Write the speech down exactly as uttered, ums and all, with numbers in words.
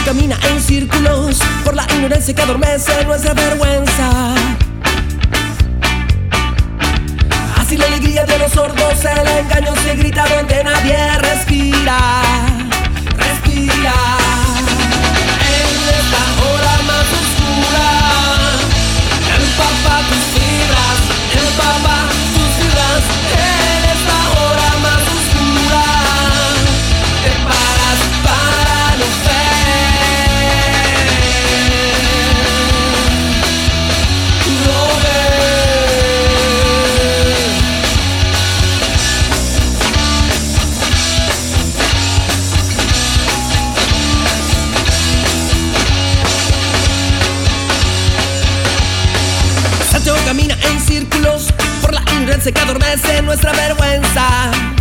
camina en círculos por la ignorancia que adormece nuestra vergüenza. Así la alegría de los sordos, el engaño se grita donde nadie respira. Respira. En esta hora más oscura, empapa tus fibras, empapa tus fibras. En esta hora más oscura, te paras para no ver, no ver. Santiago camina en círculos por la ignorancia que adormece nuestra vergüenza.